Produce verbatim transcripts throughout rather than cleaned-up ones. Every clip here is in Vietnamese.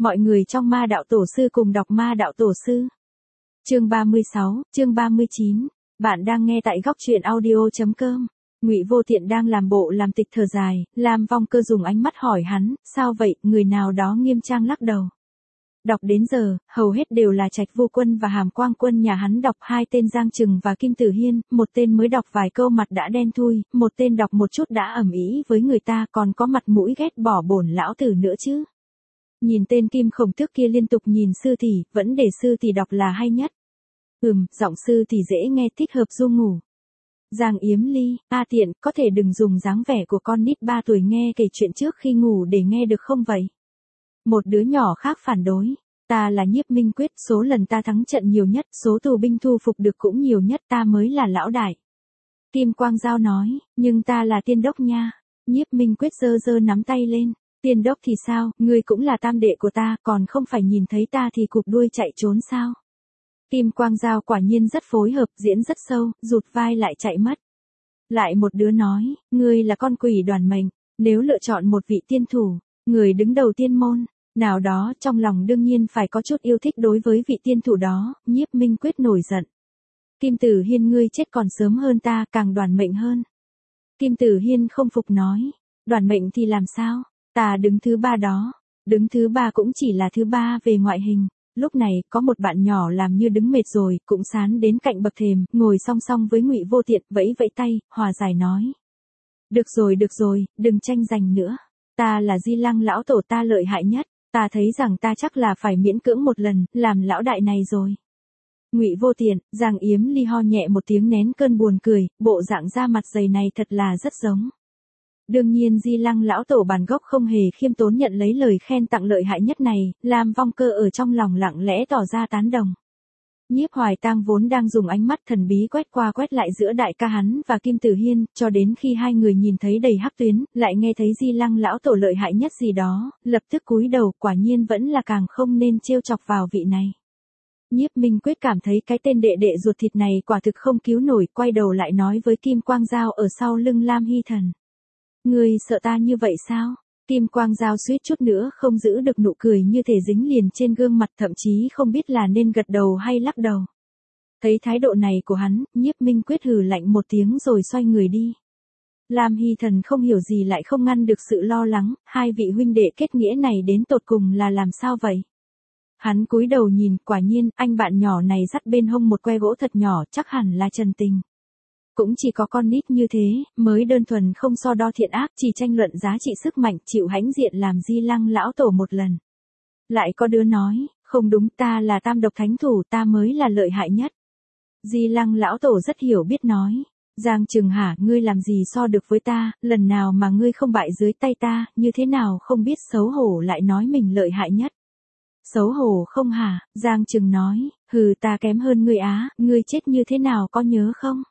Mọi người trong Ma Đạo Tổ Sư cùng đọc Ma Đạo Tổ Sư. Chương ba mươi sáu, chương ba mươi chín. Bạn đang nghe tại góc truyện audio chấm com. Ngụy Vô Tiện đang làm bộ làm tịch thở dài, Lam Vong Cơ dùng ánh mắt hỏi hắn, sao vậy? Người nào đó nghiêm trang lắc đầu. Đọc đến giờ, hầu hết đều là Trạch Vô Quân và Hàm Quang Quân nhà hắn đọc, hai tên Giang Trừng và Kim Tử Hiên, một tên mới đọc vài câu mặt đã đen thui, một tên đọc một chút đã ầm ĩ với người ta, còn có mặt mũi ghét bỏ bổn lão tử nữa chứ. Nhìn tên Kim Khổng Tước kia liên tục nhìn sư tỷ, vẫn để sư tỷ đọc là hay nhất. Ừm, giọng sư tỷ dễ nghe, thích hợp du ngủ. Giang Yếm Ly, a Tiện, có thể đừng dùng dáng vẻ của con nít ba tuổi nghe kể chuyện trước khi ngủ để nghe được không vậy? Một đứa nhỏ khác phản đối. Ta là Nhiếp Minh Quyết, số lần ta thắng trận nhiều nhất, số tù binh thu phục được cũng nhiều nhất, ta mới là lão đại. Kim Quang Giao nói, nhưng ta là tiên đốc nha. Nhiếp Minh Quyết giơ giơ nắm tay lên. Tiên đốc thì sao, ngươi cũng là tam đệ của ta, còn không phải nhìn thấy ta thì cụp đuôi chạy trốn sao? Kim Quang Giao quả nhiên rất phối hợp, diễn rất sâu, rụt vai lại chạy mất. Lại một đứa nói, ngươi là con quỷ đoàn mệnh, nếu lựa chọn một vị tiên thủ, người đứng đầu tiên môn, nào đó trong lòng đương nhiên phải có chút yêu thích đối với vị tiên thủ đó. Nhiếp Minh Quyết nổi giận. Kim Tử Hiên, ngươi chết còn sớm hơn ta, càng đoàn mệnh hơn. Kim Tử Hiên không phục nói, đoàn mệnh thì làm sao? Ta đứng thứ ba đó, đứng thứ ba cũng chỉ là thứ ba về ngoại hình. Lúc này, có một bạn nhỏ làm như đứng mệt rồi, cũng sán đến cạnh bậc thềm, ngồi song song với Ngụy Vô Tiện, vẫy vẫy tay, hòa giải nói. Được rồi được rồi, đừng tranh giành nữa. Ta là Di Lăng lão tổ, ta lợi hại nhất, ta thấy rằng ta chắc là phải miễn cưỡng một lần, làm lão đại này rồi. Ngụy Vô Tiện, Giang Yếm Ly ho nhẹ một tiếng nén cơn buồn cười, bộ dạng da mặt dày này thật là rất giống. Đương nhiên Di Lăng lão tổ bản gốc không hề khiêm tốn nhận lấy lời khen tặng lợi hại nhất này, Lam Vong Cơ ở trong lòng lặng lẽ tỏ ra tán đồng. Nhiếp Hoài Tang vốn đang dùng ánh mắt thần bí quét qua quét lại giữa đại ca hắn và Kim Tử Hiên, cho đến khi hai người nhìn thấy đầy hắc tuyến, lại nghe thấy Di Lăng lão tổ lợi hại nhất gì đó, lập tức cúi đầu, quả nhiên vẫn là càng không nên trêu chọc vào vị này. Nhiếp Minh Quyết cảm thấy cái tên đệ đệ ruột thịt này quả thực không cứu nổi, quay đầu lại nói với Kim Quang Giao ở sau lưng Lam Hy Thần. Ngươi sợ ta như vậy sao? Kim Quang Giao suýt chút nữa không giữ được nụ cười như thể dính liền trên gương mặt, thậm chí không biết là nên gật đầu hay lắc đầu. Thấy thái độ này của hắn, Nhiếp Minh Quyết hừ lạnh một tiếng rồi xoay người đi. Lam Hy Thần không hiểu gì lại không ngăn được sự lo lắng, hai vị huynh đệ kết nghĩa này đến tột cùng là làm sao vậy? Hắn cúi đầu nhìn, quả nhiên, anh bạn nhỏ này dắt bên hông một que gỗ thật nhỏ, chắc hẳn là Trần Tình. Cũng chỉ có con nít như thế, mới đơn thuần không so đo thiện ác, chỉ tranh luận giá trị sức mạnh, chịu hãnh diện làm Di Lăng lão tổ một lần. Lại có đứa nói, không đúng, ta là tam độc thánh thủ, ta mới là lợi hại nhất. Di Lăng lão tổ rất hiểu biết nói, Giang Trừng hả, ngươi làm gì so được với ta, lần nào mà ngươi không bại dưới tay ta, như thế nào không biết xấu hổ lại nói mình lợi hại nhất. Xấu hổ không hả? Giang Trừng nói, hừ, ta kém hơn ngươi á, ngươi chết như thế nào có nhớ không?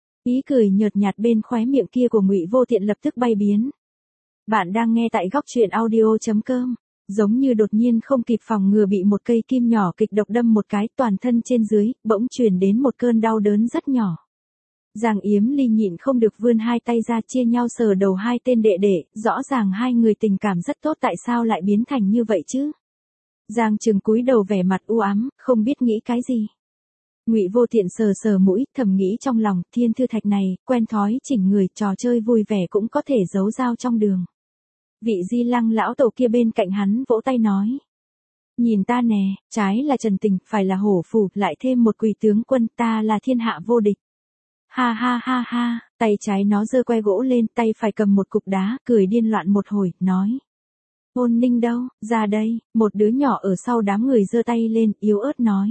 Ý cười nhợt nhạt bên khóe miệng kia của Ngụy Vô Tiện lập tức bay biến. Bạn đang nghe tại góc truyện audio chấm com. Giống như đột nhiên không kịp phòng ngừa bị một cây kim nhỏ kịch độc đâm một cái, toàn thân trên dưới, bỗng truyền đến một cơn đau đớn rất nhỏ. Giang Yếm Ly nhịn không được vươn hai tay ra chia nhau sờ đầu hai tên đệ đệ, rõ ràng hai người tình cảm rất tốt, tại sao lại biến thành như vậy chứ? Giang Trừng cúi đầu vẻ mặt u ám, không biết nghĩ cái gì. Ngụy Vô Tiện sờ sờ mũi, thầm nghĩ trong lòng, thiên thư thạch này, quen thói chỉnh người, trò chơi vui vẻ cũng có thể giấu dao trong đường. Vị Di Lăng lão tổ kia bên cạnh hắn vỗ tay nói. Nhìn ta nè, trái là Trần Tình, phải là hổ phù, lại thêm một quỳ tướng quân, ta là thiên hạ vô địch. Ha ha ha ha, tay trái nó giơ que gỗ lên, tay phải cầm một cục đá, cười điên loạn một hồi, nói. Ôn Ninh đâu, ra đây, một đứa nhỏ ở sau đám người giơ tay lên, yếu ớt nói.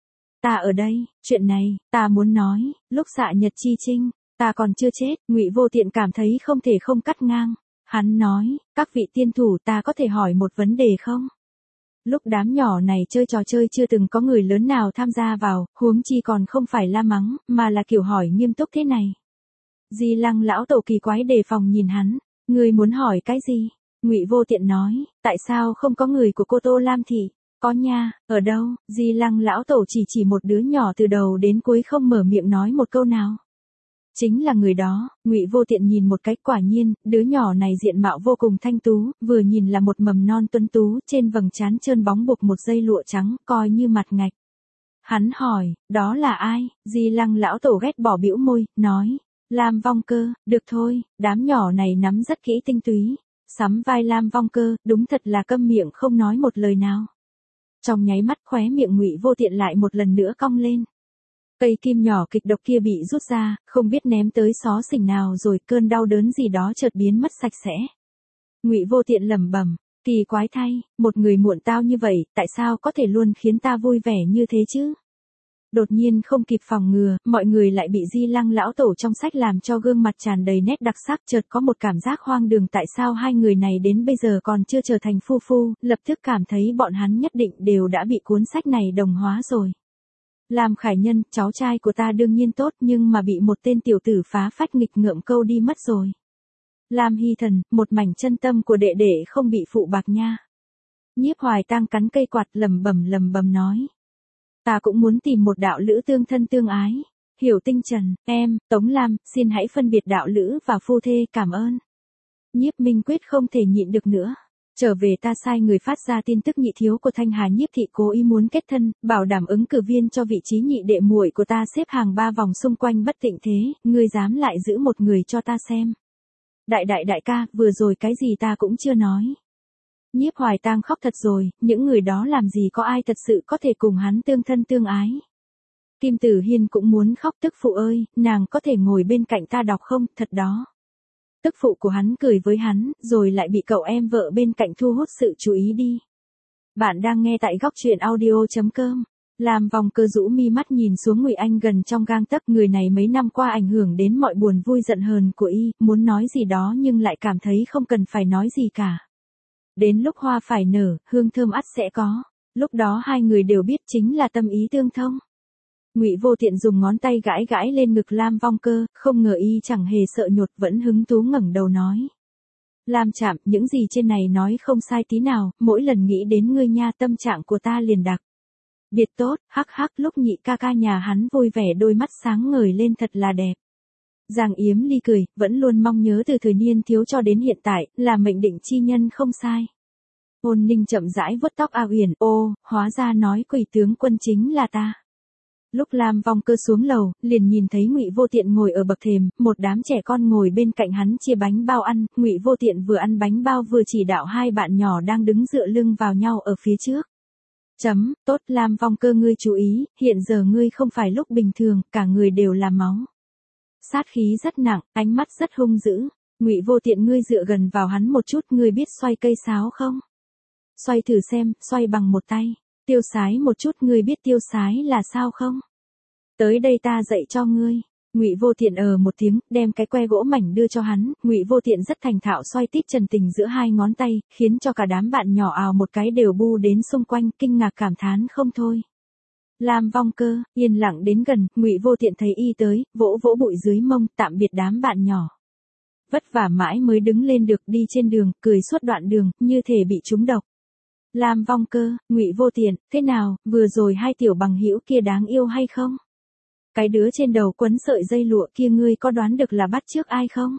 Ta ở đây, chuyện này, ta muốn nói, lúc xạ nhật chi trinh, ta còn chưa chết. Ngụy Vô Tiện cảm thấy không thể không cắt ngang. Hắn nói, các vị tiên thủ, ta có thể hỏi một vấn đề không? Lúc đám nhỏ này chơi trò chơi chưa từng có người lớn nào tham gia vào, huống chi còn không phải la mắng, mà là kiểu hỏi nghiêm túc thế này. Di Lăng lão tổ kỳ quái đề phòng nhìn hắn, ngươi muốn hỏi cái gì? Ngụy Vô Tiện nói, tại sao không có người của cô Tô Lam Thị? Có nha, ở đâu? Di Lăng lão tổ chỉ chỉ một đứa nhỏ từ đầu đến cuối không mở miệng nói một câu nào. Chính là người đó. Ngụy Vô Tiện nhìn một cái, quả nhiên, đứa nhỏ này diện mạo vô cùng thanh tú, vừa nhìn là một mầm non tuấn tú, trên vầng trán trơn bóng buộc một dây lụa trắng, coi như mặt ngạch. Hắn hỏi, đó là ai? Di Lăng lão tổ ghét bỏ bĩu môi, nói, Lam Vong Cơ. Được thôi, đám nhỏ này nắm rất kỹ tinh túy. Sắm vai Lam Vong Cơ, đúng thật là câm miệng không nói một lời nào. Trong nháy mắt khóe miệng Ngụy Vô Tiện lại một lần nữa cong lên. Cây kim nhỏ kịch độc kia bị rút ra, không biết ném tới xó xỉnh nào rồi, cơn đau đớn gì đó chợt biến mất sạch sẽ. Ngụy Vô Tiện lẩm bẩm, kỳ quái thay, một người muộn tao như vậy, tại sao có thể luôn khiến ta vui vẻ như thế chứ? Đột nhiên không kịp phòng ngừa, mọi người lại bị Di Lăng lão tổ trong sách làm cho gương mặt tràn đầy nét đặc sắc, chợt có một cảm giác hoang đường, tại sao hai người này đến bây giờ còn chưa trở thành phu phu, lập tức cảm thấy bọn hắn nhất định đều đã bị cuốn sách này đồng hóa rồi. Lam Khải Nhân, cháu trai của ta đương nhiên tốt, nhưng mà bị một tên tiểu tử phá phách nghịch ngợm câu đi mất rồi. Lam Hy Thần, một mảnh chân tâm của đệ đệ không bị phụ bạc nha. Nhiếp Hoài Tang cắn cây quạt lầm bầm lầm bầm nói. Ta cũng muốn tìm một đạo lữ tương thân tương ái. Hiểu Tinh Trần, em, Tống Lam, xin hãy phân biệt đạo lữ và phu thê, cảm ơn. Nhiếp Minh Quyết không thể nhịn được nữa. Trở về ta sai người phát ra tin tức nhị thiếu của Thanh Hà Nhiếp thị cố ý muốn kết thân, bảo đảm ứng cử viên cho vị trí nhị đệ muội của ta xếp hàng ba vòng xung quanh bất tịnh thế, ngươi dám lại giữ một người cho ta xem. Đại đại đại ca, vừa rồi cái gì ta cũng chưa nói. Nhiếp Hoài Tang khóc thật rồi, những người đó làm gì có ai thật sự có thể cùng hắn tương thân tương ái. Kim Tử Hiên cũng muốn khóc, tức phụ ơi, nàng có thể ngồi bên cạnh ta đọc không, thật đó. Tức phụ của hắn cười với hắn, rồi lại bị cậu em vợ bên cạnh thu hút sự chú ý đi. Bạn đang nghe tại góc truyện audio chấm com. Lam Vong Cơ rũ mi mắt nhìn xuống Ngụy Anh gần trong gang tấc, người này mấy năm qua ảnh hưởng đến mọi buồn vui giận hờn của y, muốn nói gì đó nhưng lại cảm thấy không cần phải nói gì cả. Đến lúc hoa phải nở, hương thơm ắt sẽ có. Lúc đó hai người đều biết chính là tâm ý tương thông. Ngụy Vô Tiện dùng ngón tay gãi gãi lên ngực Lam Vong Cơ, không ngờ y chẳng hề sợ nhột, vẫn hứng thú ngẩng đầu nói. Lam Trạm, những gì trên này nói không sai tí nào, mỗi lần nghĩ đến ngươi nha tâm trạng của ta liền đặc biệt tốt, hắc hắc. Lúc nhị ca ca nhà hắn vui vẻ đôi mắt sáng ngời lên thật là đẹp. Giang Yếm Ly cười, vẫn luôn mong nhớ từ thời niên thiếu cho đến hiện tại, là mệnh định chi nhân không sai. Ôn Ninh chậm rãi vuốt tóc A Uyển, ô, hóa ra nói quỷ tướng quân chính là ta. Lúc Lam Vong Cơ xuống lầu, liền nhìn thấy Ngụy Vô Tiện ngồi ở bậc thềm, một đám trẻ con ngồi bên cạnh hắn chia bánh bao ăn, Ngụy Vô Tiện vừa ăn bánh bao vừa chỉ đạo hai bạn nhỏ đang đứng dựa lưng vào nhau ở phía trước. Chấm, tốt Lam Vong Cơ, ngươi chú ý, hiện giờ ngươi không phải lúc bình thường, cả người đều là máu. Sát khí rất nặng, ánh mắt rất hung dữ. Ngụy Vô Tiện, ngươi dựa gần vào hắn một chút, ngươi biết xoay cây sáo không? Xoay thử xem, xoay bằng một tay. Tiêu sái một chút, ngươi biết tiêu sái là sao không? Tới đây ta dạy cho ngươi. Ngụy Vô Tiện ờ một tiếng, đem cái que gỗ mảnh đưa cho hắn, Ngụy Vô Tiện rất thành thạo xoay tít trần tình giữa hai ngón tay, khiến cho cả đám bạn nhỏ ào một cái đều bu đến xung quanh, kinh ngạc cảm thán không thôi. Lam Vong Cơ, yên lặng đến gần, Ngụy Vô Tiện thấy y tới, vỗ vỗ bụi dưới mông, tạm biệt đám bạn nhỏ. Vất vả mãi mới đứng lên được, đi trên đường, cười suốt đoạn đường, như thể bị trúng độc. Lam Vong Cơ, Ngụy Vô Tiện, thế nào, vừa rồi hai tiểu bằng hữu kia đáng yêu hay không? Cái đứa trên đầu quấn sợi dây lụa kia ngươi có đoán được là bắt chước ai không?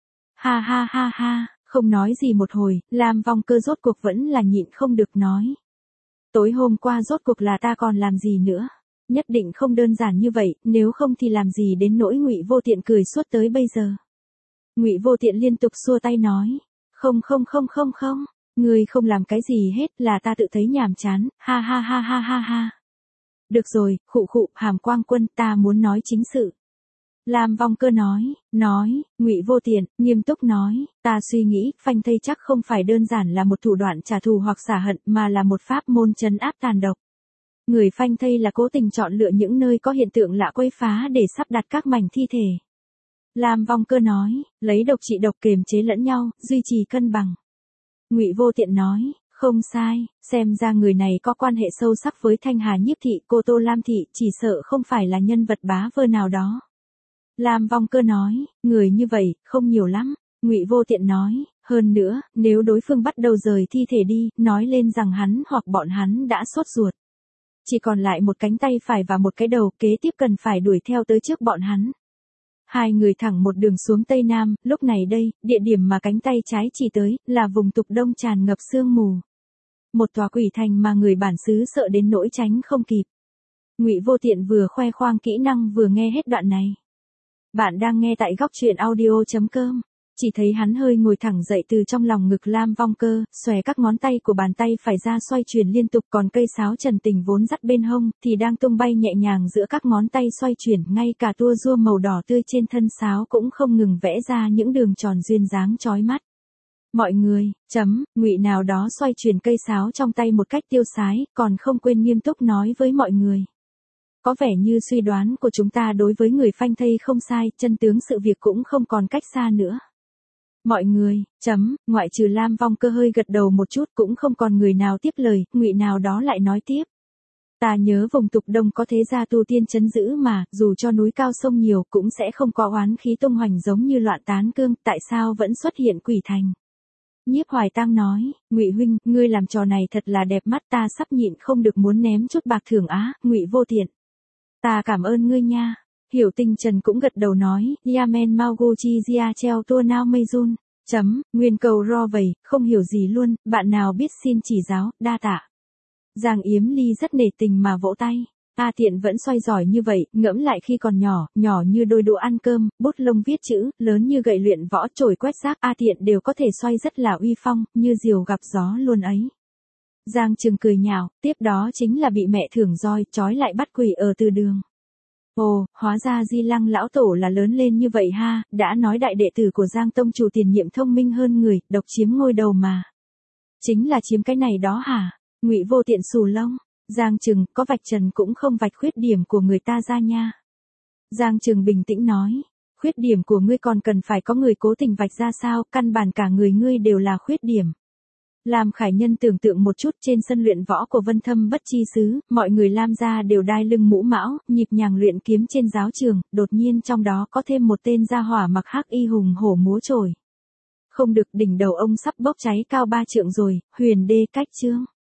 Ha ha ha ha, không nói gì một hồi, Lam Vong Cơ rốt cuộc vẫn là nhịn không được nói. Tối hôm qua rốt cuộc là ta còn làm gì nữa? Nhất định không đơn giản như vậy, nếu không thì làm gì đến nỗi Ngụy Vô Tiện cười suốt tới bây giờ. Ngụy Vô Tiện liên tục xua tay nói, không không không không không, ngươi không làm cái gì hết, là ta tự thấy nhàm chán, ha ha ha ha ha ha. Được rồi, khụ khụ, Hàm Quang Quân, ta muốn nói chính sự. Lam Vong Cơ nói, nói, Ngụy Vô Tiện, nghiêm túc nói, ta suy nghĩ, phanh thây chắc không phải đơn giản là một thủ đoạn trả thù hoặc xả hận, mà là một pháp môn trấn áp tàn độc. Người phanh thây là cố tình chọn lựa những nơi có hiện tượng lạ quấy phá để sắp đặt các mảnh thi thể. Lam Vong Cơ nói, lấy độc trị độc, kiềm chế lẫn nhau, duy trì cân bằng. Ngụy Vô Tiện nói, không sai, xem ra người này có quan hệ sâu sắc với Thanh Hà Nhiếp thị, cô Tô Lam thị, chỉ sợ không phải là nhân vật bá vơ nào đó. Lam Vong Cơ nói, người như vậy, không nhiều lắm. Ngụy Vô Tiện nói, hơn nữa, nếu đối phương bắt đầu rời thi thể đi, nói lên rằng hắn hoặc bọn hắn đã sốt ruột. Chỉ còn lại một cánh tay phải và một cái đầu, kế tiếp cần phải đuổi theo tới trước bọn hắn. Hai người thẳng một đường xuống Tây Nam, lúc này đây, địa điểm mà cánh tay trái chỉ tới, là vùng Tục Đông tràn ngập sương mù. Một tòa quỷ thành mà người bản xứ sợ đến nỗi tránh không kịp. Ngụy Vô Tiện vừa khoe khoang kỹ năng vừa nghe hết đoạn này. Bạn đang nghe tại góc truyện audio chấm com. Chỉ thấy hắn hơi ngồi thẳng dậy từ trong lòng ngực Lam Vong Cơ, xòe các ngón tay của bàn tay phải ra xoay chuyển liên tục, còn cây sáo Trần Tình vốn dắt bên hông, thì đang tung bay nhẹ nhàng giữa các ngón tay xoay chuyển, ngay cả tua rua màu đỏ tươi trên thân sáo cũng không ngừng vẽ ra những đường tròn duyên dáng chói mắt. Mọi người, chấm, Ngụy nào đó xoay chuyển cây sáo trong tay một cách tiêu sái, còn không quên nghiêm túc nói với mọi người. Có vẻ như suy đoán của chúng ta đối với người phanh thây không sai, chân tướng sự việc cũng không còn cách xa nữa. Mọi người, chấm, ngoại trừ Lam Vong Cơ hơi gật đầu một chút, cũng không còn người nào tiếp lời. Ngụy nào đó lại nói tiếp. Ta nhớ vùng Tục Đông có thế gia tu tiên trấn giữ mà, dù cho núi cao sông nhiều cũng sẽ không có oán khí tung hoành giống như Loạn Tán Cương, tại sao vẫn xuất hiện quỷ thành? Nhiếp Hoài Tăng nói, Ngụy huynh, ngươi làm trò này thật là đẹp mắt, ta sắp nhịn không được muốn ném chút bạc thưởng á. Ngụy Vô Tiện, ta cảm ơn ngươi nha. Hiểu Tình Trần cũng gật đầu nói, Yamen Mauguchi Jia treo tua nao mây run. Chấm, nguyên cầu ro vầy, không hiểu gì luôn, bạn nào biết xin chỉ giáo, đa tạ. Giang Yếm Ly rất nể tình mà vỗ tay. A Tiện vẫn xoay giỏi như vậy, ngẫm lại khi còn nhỏ, nhỏ như đôi đũa ăn cơm, bút lông viết chữ, lớn như gậy luyện võ, chổi quét rác, A Tiện đều có thể xoay rất là uy phong, như diều gặp gió luôn ấy. Giang Trừng cười nhạo, tiếp đó chính là bị mẹ thưởng roi, trói lại bắt quỷ ở từ đường. Ồ, hóa ra Di Lăng lão tổ là lớn lên như vậy ha, đã nói đại đệ tử của Giang tông chủ tiền nhiệm thông minh hơn người, độc chiếm ngôi đầu mà. Chính là chiếm cái này đó hả? Ngụy Vô Tiện xù lông. Giang Trừng, có vạch trần cũng không vạch khuyết điểm của người ta ra nha. Giang Trừng bình tĩnh nói, khuyết điểm của ngươi còn cần phải có người cố tình vạch ra sao, căn bản cả người ngươi đều là khuyết điểm. Lam Khải Nhân tưởng tượng một chút, trên sân luyện võ của Vân Thâm Bất Chi Xứ, mọi người Lam gia đều đai lưng mũ mão, nhịp nhàng luyện kiếm trên giáo trường, đột nhiên trong đó có thêm một tên gia hỏa mặc hắc y hùng hổ múa chổi. Không được, đỉnh đầu ông sắp bốc cháy cao ba trượng rồi, Huyền Đê Cách Trương.